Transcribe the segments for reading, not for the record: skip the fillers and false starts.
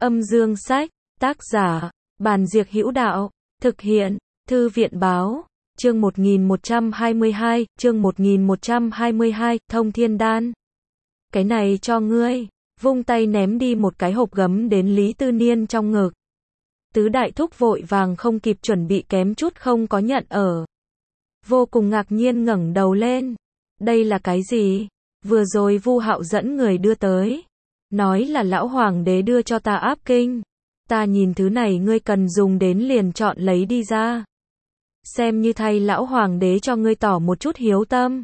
Âm dương sách, tác giả, Bàn Diệc Hữu Đạo, thực hiện, Thư viện báo, chương 1122, Thông Thiên Đan. Cái này cho ngươi, vung tay ném đi một cái hộp gấm đến Lý Tư Niên trong ngực. Tứ đại thúc vội vàng không kịp chuẩn bị kém chút không có nhận ở. Vô cùng ngạc nhiên ngẩng đầu lên. Đây là cái gì? Vừa rồi Vu Hạo dẫn người đưa tới. Nói là lão hoàng đế đưa cho ta áp kinh. Ta nhìn thứ này ngươi cần dùng đến liền chọn lấy đi ra. Xem như thay lão hoàng đế cho ngươi tỏ một chút hiếu tâm.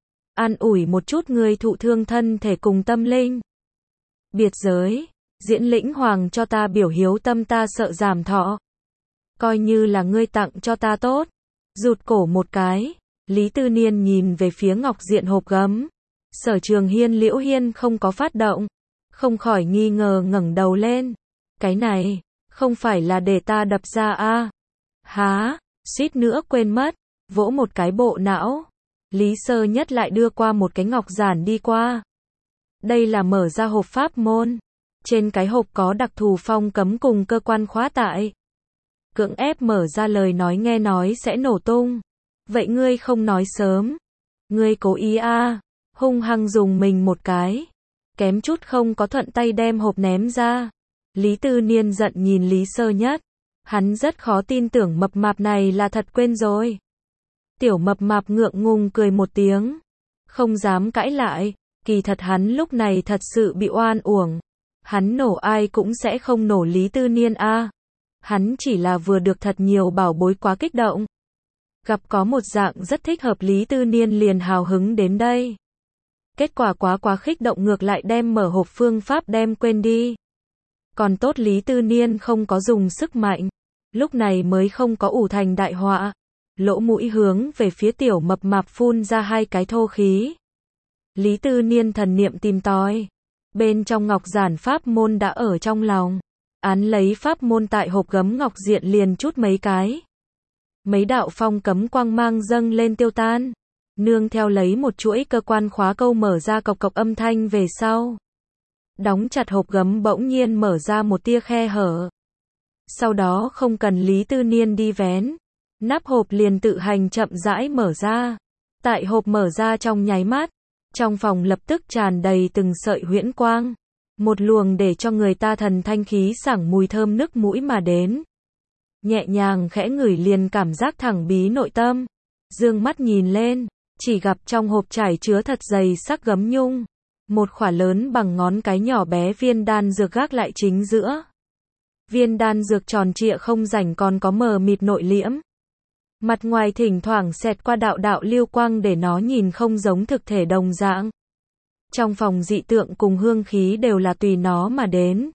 An ủi một chút ngươi thụ thương thân thể cùng tâm linh. Biệt giới, diễn lĩnh hoàng cho ta biểu hiếu tâm ta sợ giảm thọ. Coi như là ngươi tặng cho ta tốt. Rụt cổ một cái, Lý Tư Niên nhìn về phía ngọc diện hộp gấm. Sở Trường Hiên Liễu Hiên không có phát động. Không khỏi nghi ngờ ngẩng đầu lên. Cái này, không phải là để ta đập ra a? Há, suýt nữa quên mất, vỗ một cái bộ não. Lý Sơ Nhất lại đưa qua một cái ngọc giản đi qua. Đây là mở ra hộp pháp môn. Trên cái hộp có đặc thù phong cấm cùng cơ quan khóa tại. Cưỡng ép mở ra lời nói nghe nói sẽ nổ tung. Vậy ngươi không nói sớm. Ngươi cố ý a? Hung hăng dùng mình một cái. Kém chút không có thuận tay đem hộp ném ra. Lý Tư Niên giận nhìn Lý Sơ Nhất. Hắn rất khó tin tưởng mập mạp này là thật quên rồi. Tiểu mập mạp ngượng ngùng cười một tiếng. Không dám cãi lại. Kỳ thật hắn lúc này thật sự bị oan uổng. Hắn nổ ai cũng sẽ không nổ Lý Tư Niên a. Hắn chỉ là vừa được thật nhiều bảo bối quá kích động. Gặp có một dạng rất thích hợp Lý Tư Niên liền hào hứng đến đây. Kết quả quá kích động ngược lại đem mở hộp phương pháp đem quên đi. Còn tốt Lý Tư Niên không có dùng sức mạnh. Lúc này mới không có ủ thành đại họa. Lỗ mũi hướng về phía tiểu mập mạp phun ra hai cái thô khí. Lý Tư Niên thần niệm tìm tòi. Bên trong ngọc giản pháp môn đã ở trong lòng. Án lấy pháp môn tại hộp gấm ngọc diện liền chút mấy cái. Mấy đạo phong cấm quang mang dâng lên tiêu tan. Nương theo lấy một chuỗi cơ quan khóa câu mở ra cộc cộc âm thanh về sau. Đóng chặt hộp gấm bỗng nhiên mở ra một tia khe hở. Sau đó không cần Lý Tư Niên đi vén. Nắp hộp liền tự hành chậm rãi mở ra. Tại hộp mở ra trong nháy mắt. Trong phòng lập tức tràn đầy từng sợi huyễn quang. Một luồng để cho người ta thần thanh khí sảng mùi thơm nức mũi mà đến. Nhẹ nhàng khẽ ngửi liền cảm giác thẳng bí nội tâm. Dương mắt nhìn lên, chỉ gặp trong hộp trải chứa thật dày sắc gấm nhung. Một khỏa lớn bằng ngón cái nhỏ bé viên đan dược gác lại chính giữa. Viên đan dược tròn trịa không rảnh còn có mờ mịt nội liễm. Mặt ngoài thỉnh thoảng xẹt qua đạo đạo lưu quang để nó nhìn không giống thực thể đồng dạng. Trong phòng dị tượng cùng hương khí đều là tùy nó mà đến.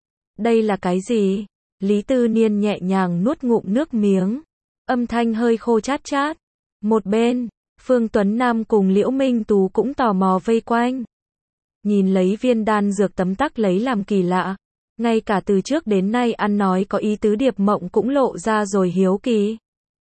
Đây là cái gì? Lý Tư Niên nhẹ nhàng nuốt ngụm nước miếng. Âm thanh hơi khô chát chát. Một bên, Phương Tuấn Nam cùng Liễu Minh Tú cũng tò mò vây quanh. Nhìn lấy viên đan dược tấm tắc lấy làm kỳ lạ. Ngay cả từ trước đến nay ăn nói có ý tứ Điệp Mộng cũng lộ ra rồi hiếu kỳ.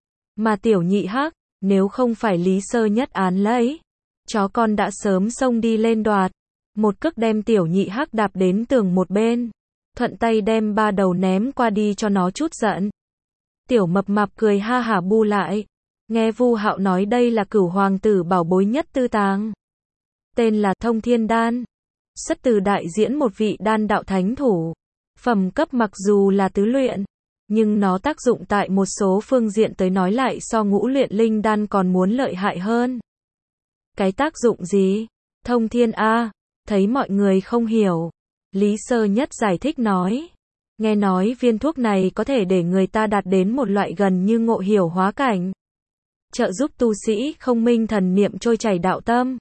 Mà Tiểu Nhị Hắc, nếu không phải Lý Sơ Nhất án lấy. Chó con đã sớm xông đi lên đoạt. Một cước đem Tiểu Nhị Hắc đạp đến tường một bên. Thuận tay đem ba đầu ném qua đi cho nó chút giận. Tiểu mập mạp cười ha hả bu lại. Nghe Vu Hạo nói đây là Cửu hoàng tử bảo bối nhất tư tàng. Tên là Thông Thiên Đan. Xuất từ đại diễn một vị đan đạo thánh thủ. Phẩm cấp mặc dù là tứ luyện. Nhưng nó tác dụng tại một số phương diện tới nói lại so ngũ luyện linh đan còn muốn lợi hại hơn. Cái tác dụng gì? Thông thiên a, thấy mọi người không hiểu. Lý Sơ Nhất giải thích nói. Nghe nói viên thuốc này có thể để người ta đạt đến một loại gần như ngộ hiểu hóa cảnh. Trợ giúp tu sĩ không minh thần niệm trôi chảy đạo tâm.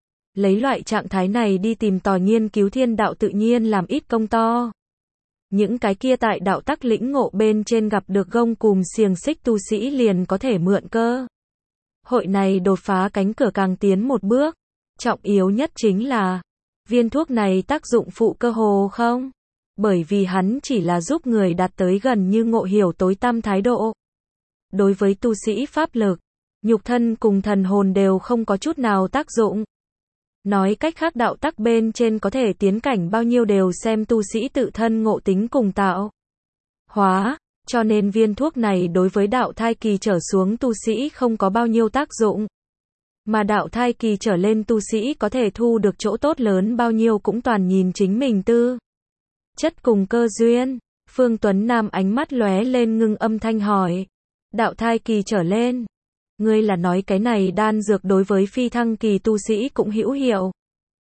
Lấy loại trạng thái này đi tìm tòi nghiên cứu thiên đạo tự nhiên làm ít công to. Những cái kia tại đạo tắc lĩnh ngộ bên trên gặp được gông cùm xiềng xích tu sĩ liền có thể mượn cơ. Hội này đột phá cánh cửa càng tiến một bước. Trọng yếu nhất chính là viên thuốc này tác dụng phụ cơ hồ không? Bởi vì hắn chỉ là giúp người đạt tới gần như ngộ hiểu tối tăm thái độ. Đối với tu sĩ pháp lực, nhục thân cùng thần hồn đều không có chút nào tác dụng. Nói cách khác đạo tắc bên trên có thể tiến cảnh bao nhiêu đều xem tu sĩ tự thân ngộ tính cùng tạo hóa, cho nên viên thuốc này đối với đạo thai kỳ trở xuống tu sĩ không có bao nhiêu tác dụng. Mà đạo thai kỳ trở lên tu sĩ có thể thu được chỗ tốt lớn bao nhiêu cũng toàn nhìn chính mình tư chất cùng cơ duyên. Phương Tuấn Nam ánh mắt lóe lên ngưng âm thanh hỏi. Đạo thai kỳ trở lên. Ngươi là nói cái này đan dược đối với phi thăng kỳ tu sĩ cũng hữu hiệu.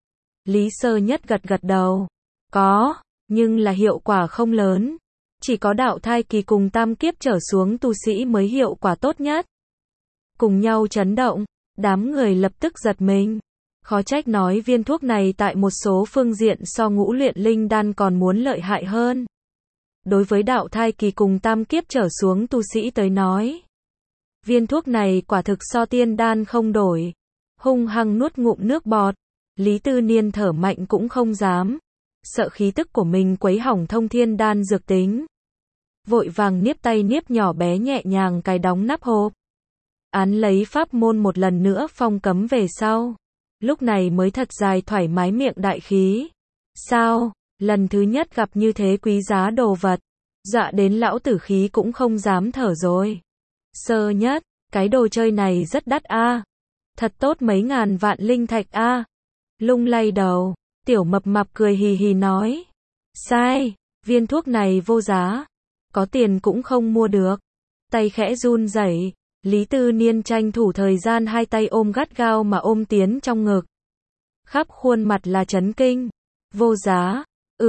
Lý Sơ Nhất gật gật đầu. Có, nhưng là hiệu quả không lớn. Chỉ có đạo thai kỳ cùng tam kiếp trở xuống tu sĩ mới hiệu quả tốt nhất. Cùng nhau chấn động, đám người lập tức giật mình. Khó trách nói viên thuốc này tại một số phương diện so ngũ luyện linh đan còn muốn lợi hại hơn. Đối với đạo thai kỳ cùng tam kiếp trở xuống tu sĩ tới nói, viên thuốc này quả thực so tiên đan không đổi. Hung hăng nuốt ngụm nước bọt, Lý Tư Niên thở mạnh cũng không dám, sợ khí tức của mình quấy hỏng thông thiên đan dược tính. Vội vàng niếp tay niếp nhỏ bé nhẹ nhàng cài đóng nắp hộp. Án lấy pháp môn một lần nữa phong cấm về sau. Lúc này mới thật dài thoải mái miệng đại khí. Sao, lần thứ nhất gặp như thế quý giá đồ vật, dọa đến lão tử khí cũng không dám thở rồi. Sơ Nhất, cái đồ chơi này rất đắt a. Thật tốt mấy ngàn vạn linh thạch a. Lung lay đầu, tiểu mập mạp cười hì hì nói. Sai, viên thuốc này vô giá. Có tiền cũng không mua được. Tay khẽ run rẩy, Lý Tư Niên tranh thủ thời gian hai tay ôm gắt gao mà ôm tiến trong ngực. Khắp khuôn mặt là chấn kinh. Vô giá,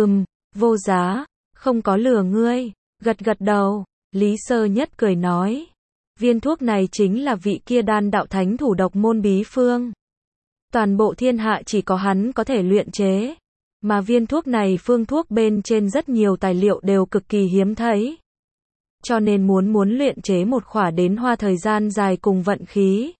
vô giá, không có lừa ngươi. Gật gật đầu, Lý Sơ Nhất cười nói. Viên thuốc này chính là vị kia đan đạo thánh thủ độc môn bí phương. Toàn bộ thiên hạ chỉ có hắn có thể luyện chế. Mà viên thuốc này phương thuốc bên trên rất nhiều tài liệu đều cực kỳ hiếm thấy. Cho nên muốn luyện chế một khỏa đến hoa thời gian dài cùng vận khí.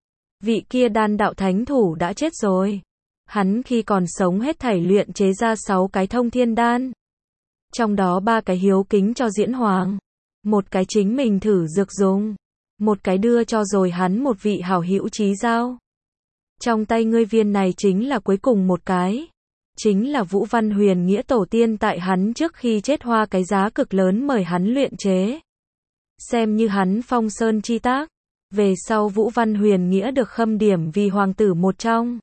Vị kia đan đạo thánh thủ đã chết rồi. Hắn khi còn sống hết thảy luyện chế ra 6 cái thông thiên đan. Trong đó 3 cái hiếu kính cho Diễn Hoàng. Một cái chính mình thử dược dùng. Một cái đưa cho rồi hắn một vị hảo hữu chí giao. Trong tay ngươi viên này chính là cuối cùng một cái. Chính là Vũ Văn Huyền Nghĩa tổ tiên tại hắn trước khi chết hoa cái giá cực lớn mời hắn luyện chế. Xem như hắn phong sơn chi tác. Về sau Vũ Văn Huyền Nghĩa được khâm điểm vì hoàng tử một trong.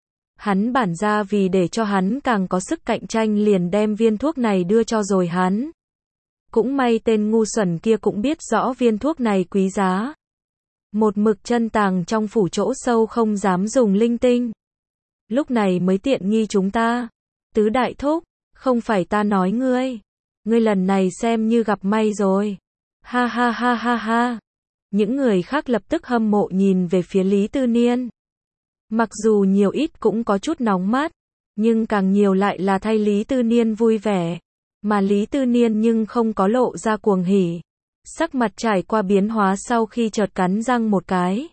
Hắn bản ra vì để cho hắn càng có sức cạnh tranh liền đem viên thuốc này đưa cho rồi hắn. Cũng may tên ngu xuẩn kia cũng biết rõ viên thuốc này quý giá. Một mực chân tàng trong phủ chỗ sâu không dám dùng linh tinh. Lúc này mới tiện nghi chúng ta. Tứ đại thúc, không phải ta nói ngươi. Ngươi lần này xem như gặp may rồi. Ha ha ha ha ha. Những người khác lập tức hâm mộ nhìn về phía Lý Tư Niên. Mặc dù nhiều ít cũng có chút nóng mắt, nhưng càng nhiều lại là thay Lý Tư Niên vui vẻ. Mà Lý Tư Niên nhưng không có lộ ra cuồng hỉ. Sắc mặt trải qua biến hóa sau khi chợt cắn răng một cái.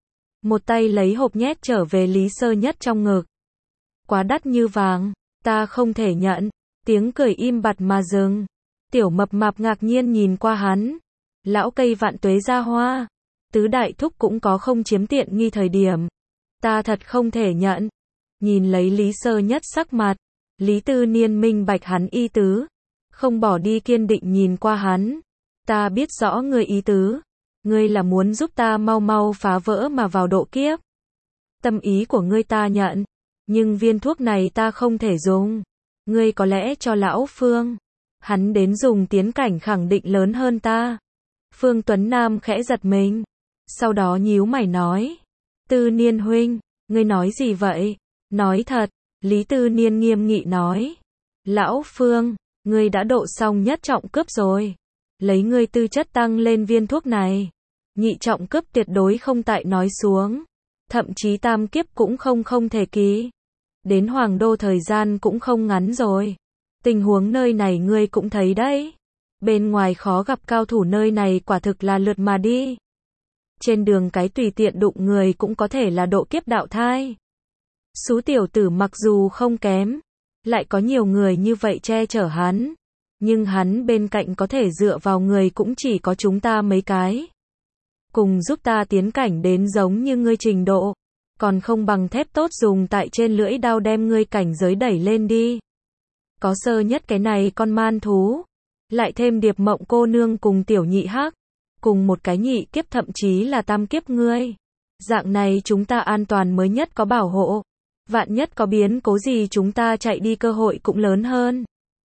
Một tay lấy hộp nhét trở về Lý Sơ Nhất trong ngực. Quá đắt như vàng, ta không thể nhận. Tiếng cười im bặt mà dừng. Tiểu mập mạp ngạc nhiên nhìn qua hắn. Lão cây vạn tuế ra hoa. Tứ đại thúc cũng có không chiếm tiện nghi thời điểm. Ta thật không thể nhận. Nhìn lấy Lý Sơ Nhất sắc mặt. Lý Tư Niên minh bạch hắn ý tứ. Không bỏ đi kiên định nhìn qua hắn. Ta biết rõ ngươi ý tứ. Ngươi là muốn giúp ta mau mau phá vỡ mà vào độ kiếp. Tâm ý của ngươi ta nhận. Nhưng viên thuốc này ta không thể dùng. Ngươi có lẽ cho lão Phương. Hắn đến dùng tiến cảnh khẳng định lớn hơn ta. Phương Tuấn Nam khẽ giật mình. Sau đó nhíu mày nói. Tư Niên huynh, ngươi nói gì vậy? Nói thật, Lý Tư Niên nghiêm nghị nói. Lão Phương, ngươi đã độ xong nhất trọng cấp rồi. Lấy ngươi tư chất tăng lên viên thuốc này. Nhị trọng cấp tuyệt đối không tại nói xuống. Thậm chí tam kiếp cũng không thể ký. Đến hoàng đô thời gian cũng không ngắn rồi. Tình huống nơi này ngươi cũng thấy đấy. Bên ngoài khó gặp cao thủ nơi này quả thực là lượt mà đi. Trên đường cái tùy tiện đụng người cũng có thể là độ kiếp đạo thai. Sú tiểu tử mặc dù không kém, lại có nhiều người như vậy che chở hắn. Nhưng hắn bên cạnh có thể dựa vào người cũng chỉ có chúng ta mấy cái. Cùng giúp ta tiến cảnh đến giống như ngươi trình độ. còn không bằng thép tốt dùng tại trên lưỡi đao đem ngươi cảnh giới đẩy lên đi. Có Sơ Nhất cái này con man thú, lại thêm Điệp Mộng cô nương cùng Tiểu Nhị Hắc, cùng một cái nhị kiếp thậm chí là tam kiếp ngươi. Dạng này chúng ta an toàn mới nhất có bảo hộ. Vạn nhất có biến cố gì chúng ta chạy đi cơ hội cũng lớn hơn.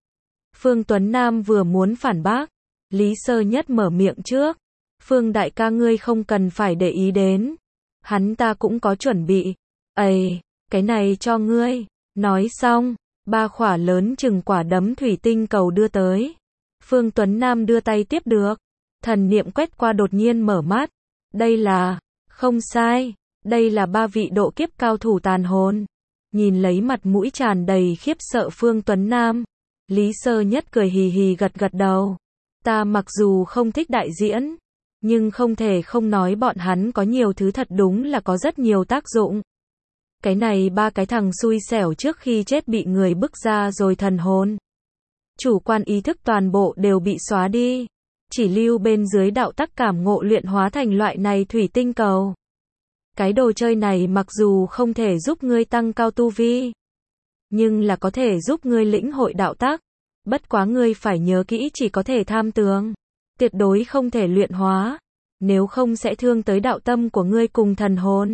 Phương Tuấn Nam vừa muốn phản bác, Lý Sơ Nhất mở miệng trước. Phương đại ca ngươi không cần phải để ý đến. Hắn ta cũng có chuẩn bị. Ây, cái này cho ngươi. Nói xong, 3 khỏa lớn chừng quả đấm thủy tinh cầu đưa tới. Phương Tuấn Nam đưa tay tiếp được. Thần niệm quét qua đột nhiên mở mắt. Đây là, không sai, đây là 3 vị độ kiếp cao thủ tàn hồn. Nhìn lấy mặt mũi tràn đầy khiếp sợ Phương Tuấn Nam, Lý Sơ Nhất cười hì hì gật gật đầu. Ta mặc dù không thích đại diễn, nhưng không thể không nói bọn hắn có nhiều thứ thật đúng là có rất nhiều tác dụng. Cái này 3 cái thằng xui xẻo trước khi chết bị người bức ra rồi thần hồn. Chủ quan ý thức toàn bộ đều bị xóa đi. Chỉ lưu bên dưới đạo tắc cảm ngộ luyện hóa thành loại này thủy tinh cầu. Cái đồ chơi này mặc dù không thể giúp ngươi tăng cao tu vi, nhưng là có thể giúp ngươi lĩnh hội đạo tắc. Bất quá ngươi phải nhớ kỹ chỉ có thể tham tưởng, tuyệt đối không thể luyện hóa, nếu không sẽ thương tới đạo tâm của ngươi cùng thần hồn.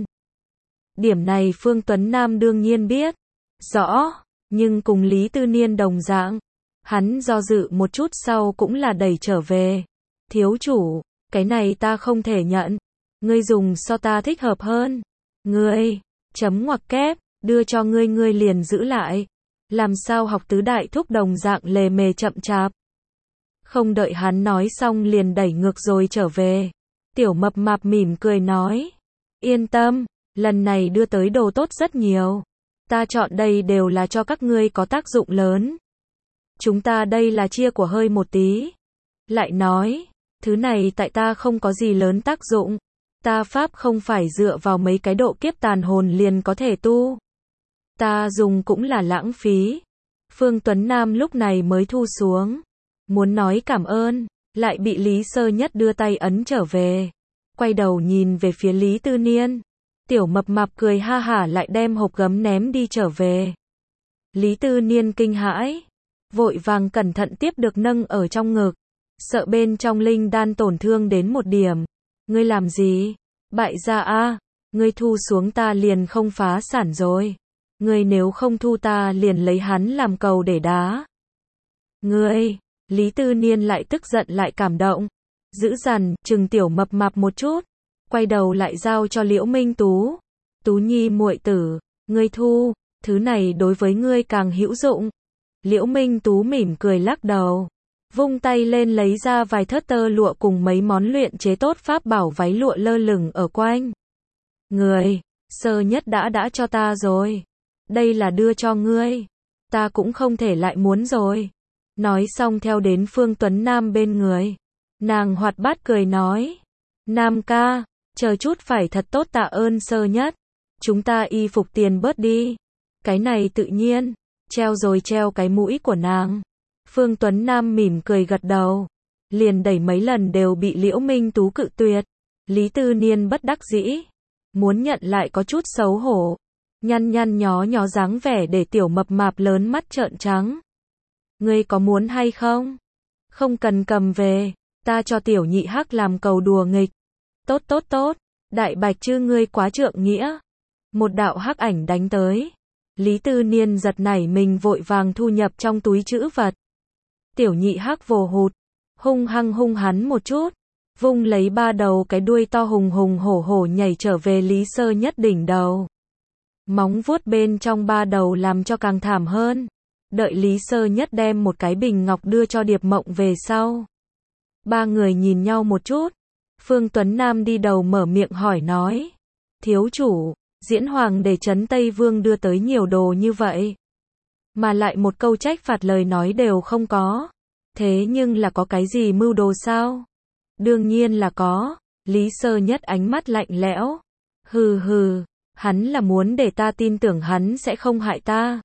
Điểm này Phương Tuấn Nam đương nhiên biết rõ, nhưng cùng Lý Tư Niên đồng dạng, hắn do dự một chút sau cũng là đẩy trở về. Thiếu chủ, cái này ta không thể nhận. Ngươi dùng so ta thích hợp hơn. Ngươi, chấm ngoặc kép, đưa cho ngươi ngươi liền giữ lại. Làm sao học tứ đại thúc đồng dạng lề mề chậm chạp. Không đợi hắn nói xong liền đẩy ngược rồi trở về. Tiểu Mập Mạp mỉm cười nói. Yên tâm, lần này đưa tới đồ tốt rất nhiều. Ta chọn đây đều là cho các ngươi có tác dụng lớn. Chúng ta đây là chia của hơi một tí. Lại nói, thứ này tại ta không có gì lớn tác dụng. Ta pháp không phải dựa vào mấy cái độ kiếp tàn hồn liền có thể tu. Ta dùng cũng là lãng phí. Phương Tuấn Nam lúc này mới thu xuống. Muốn nói cảm ơn, lại bị Lý Sơ Nhất đưa tay ấn trở về. Quay đầu nhìn về phía Lý Tư Niên. Tiểu Mập Mạp cười ha hả lại đem hộp gấm ném đi trở về. Lý Tư Niên kinh hãi, vội vàng cẩn thận tiếp được nâng ở trong ngực. Sợ bên trong linh đan tổn thương đến một điểm. Ngươi làm gì? Bại gia a, ngươi thu xuống ta liền không phá sản rồi. Ngươi nếu không thu ta liền lấy hắn làm cầu để đá. Ngươi, Lý Tư Niên lại tức giận lại cảm động. Dữ dằn, chừng Tiểu Mập Mạp một chút. Quay đầu lại giao cho Liễu Minh Tú. Tú Nhi muội tử, ngươi thu, thứ này đối với ngươi càng hữu dụng. Liễu Minh Tú mỉm cười lắc đầu. Vung tay lên lấy ra vài thớt tơ lụa cùng mấy món luyện chế tốt pháp bảo váy lụa lơ lửng ở quanh. Người, Sơ Nhất đã cho ta rồi. Đây là đưa cho ngươi. Ta cũng không thể lại muốn rồi. Nói xong theo đến Phương Tuấn Nam bên người. Nàng hoạt bát cười nói. Nam ca, chờ chút phải thật tốt tạ ơn Sơ Nhất. Chúng ta y phục tiền bớt đi. Cái này tự nhiên. Treo rồi treo cái mũi của nàng. Phương Tuấn Nam mỉm cười gật đầu. Liền đẩy mấy lần đều bị Liễu Minh Tú cự tuyệt. Lý Tư Niên bất đắc dĩ. Muốn nhận lại có chút xấu hổ. Nhăn nhăn nhó nhó dáng vẻ để Tiểu Mập Mạp lớn mắt trợn trắng. Ngươi có muốn hay không? Không cần cầm về. Ta cho Tiểu Nhị Hắc làm cầu đùa nghịch. Tốt tốt tốt. Đại Bạch chứ ngươi quá trượng nghĩa. Một đạo hắc ảnh đánh tới. Lý Tư Niên giật nảy mình vội vàng thu nhập trong túi trữ vật. Tiểu Nhị Hắc vồ hụt, hung hăng hung hắn một chút, vung lấy 3 đầu cái đuôi to hùng hùng hổ hổ nhảy trở về Lý Sơ Nhất đỉnh đầu. Móng vuốt bên trong 3 đầu làm cho càng thảm hơn. Đợi Lý Sơ Nhất đem một cái bình ngọc đưa cho Điệp Mộng về sau. 3 người nhìn nhau một chút. Phương Tuấn Nam đi đầu mở miệng hỏi nói. Thiếu chủ, Diễn Hoàng để trấn Tây Vương đưa tới nhiều đồ như vậy. Mà lại một câu trách phạt lời nói đều không có. Thế nhưng là có cái gì mưu đồ sao? Đương nhiên là có. Lý Sơ Nhất ánh mắt lạnh lẽo. Hừ hừ, hắn là muốn để ta tin tưởng hắn sẽ không hại ta.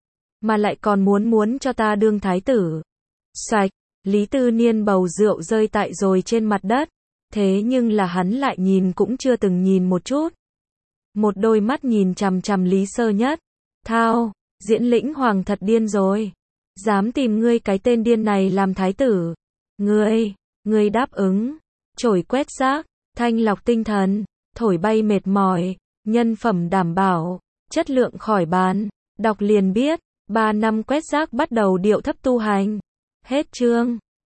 Mà lại còn muốn cho ta đương thái tử. Xoạch, Lý Tư Niên bầu rượu rơi tại rồi trên mặt đất. Thế nhưng là hắn lại nhìn cũng chưa từng nhìn một chút. một đôi mắt nhìn chằm chằm Lý Sơ Nhất. Thao, Diễn Lĩnh Hoàng thật điên rồi. Dám tìm ngươi cái tên điên này làm thái tử. Ngươi đáp ứng. Chổi quét rác, thanh lọc tinh thần, thổi bay mệt mỏi, nhân phẩm đảm bảo, chất lượng khỏi bàn. Đọc liền biết, 3 năm quét rác bắt đầu điệu thấp tu hành. Hết chương.